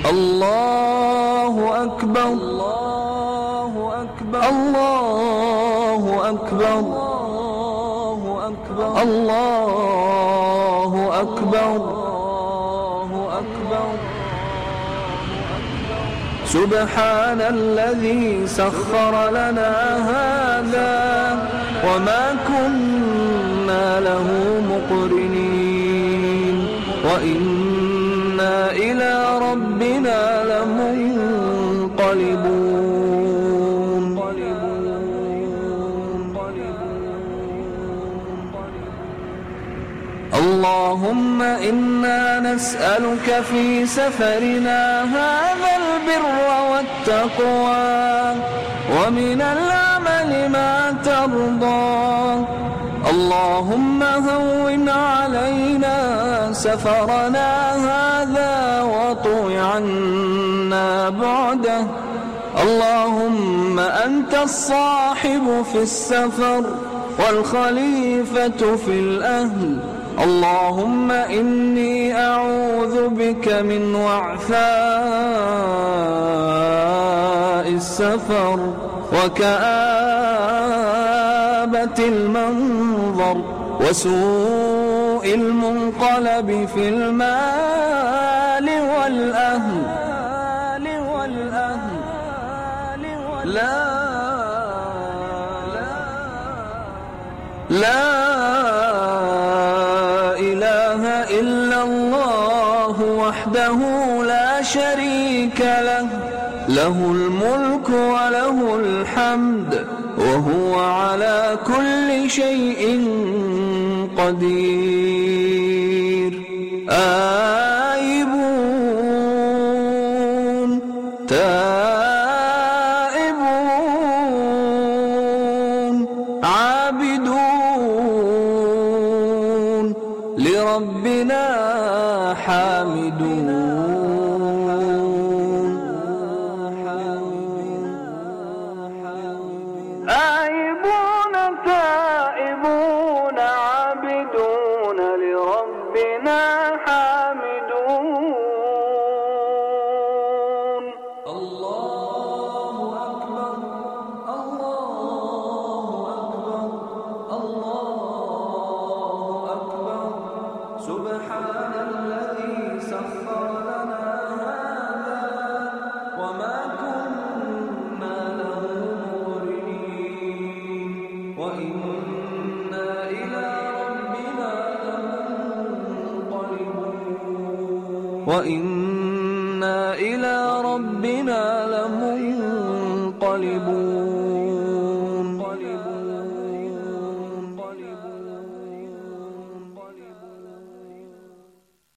الله أكبر الله أكبر الله أكبر الله أكبر الله أكبر. سبحان الذي سخر لنا هذا وما كنا له مقرنين وإنا إلى ربنا لمنقلبون. اللهم إنا نسألك في سفرنا هذا البر والتقوى ومن العمل ما ترضى. اللهم هون علينا سفرنا هذا واطو عنا بعده. اللهم أنت الصاحب في السفر والخليفة في الأهل. اللهم إني أعوذ بك من وعثاء السفر وكآبة المنظر وسوء المنقلب في المال والأهل. لا إله إلا الله وحده لا شريك له، له الملك وله الحمد وهو على كل شيء قدير. آيبون تائبون عابدون لربنا حامدون. آيبون تائبون عابدون لربنا حامدون. الله أكبر الله أكبر الله أكبر. سبحان الذي سخر لنا هذا وما كنا له مقرنين وإنا إلى ربنا لمنقلبون.